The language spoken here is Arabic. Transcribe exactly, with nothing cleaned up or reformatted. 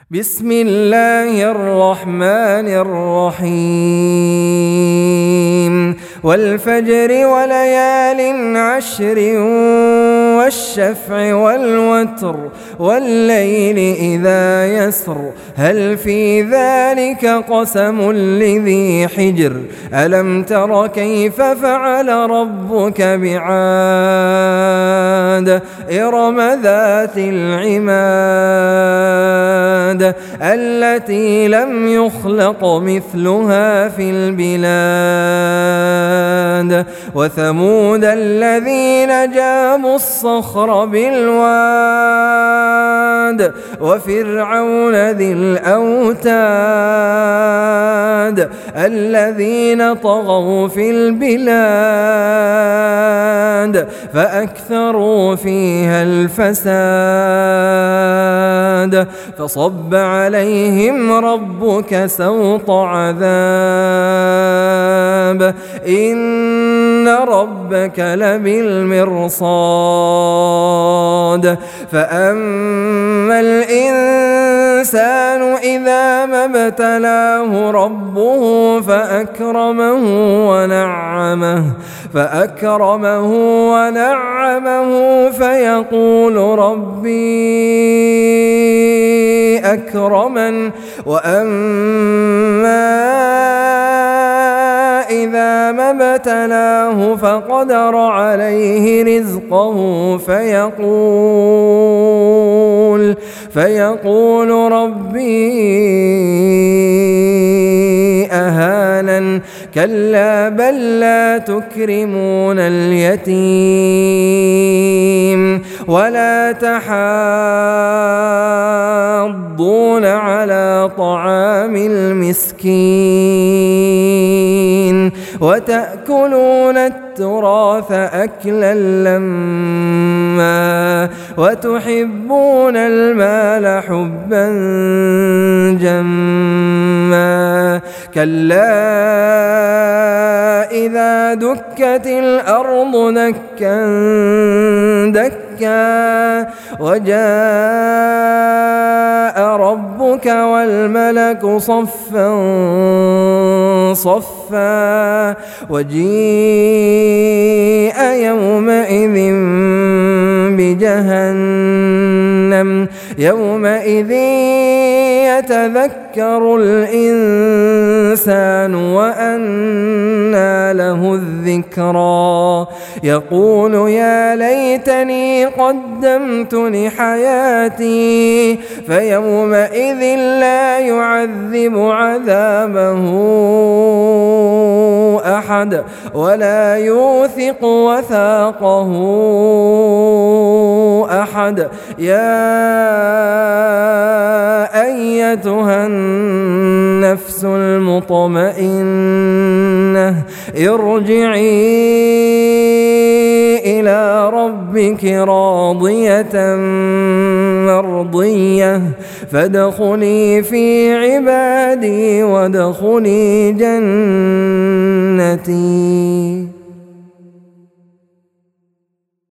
بسم الله الرحمن الرحيم والفجر وليال عشر والشفع والوتر والليل إذا يسر هل في ذلك قسم لذي حجر ألم تر كيف فعل ربك بعاد إرم ذات العماد التي لم يخلق مثلها في البلاد وثمود الذين جابوا الصخر بالواد وفرعون ذي الأوتاد الذين طغوا في البلاد فأكثروا فيها الفساد فصب عليهم ربك سوط عذاب إن ربك لبالمرصاد فأما الإنسان إذا ما ابتلاه ربه فأكرمه ونعمه فأكرمه ونعمه فيقول ربي أكرمن وأما إذا ما ابتلاه فقدر عليه رزقه فيقول فيقول ربي أهانن كلا بل لا تكرمون اليتيم ولا تحاضون على طعام المسكين وتأكلون التراث أكلا لما وتحبون المال حبا جما كلا إذا دكت الأرض دكا دكا وجاء ربك والملك صفا صفا وجيء يومئذ بجهنم يومئذ يتذكر الإنسان وأنى له الذكرى يقول يا ليتني قدمت لحياتي فيومئذ لا يعذب عذابه أحد ولا يوثق وثاقه أحد يا أيتها النفس المطمئنة ارجعي إلى ربك راضية مرضية فادخلي في عبادي وادخلي جنتي.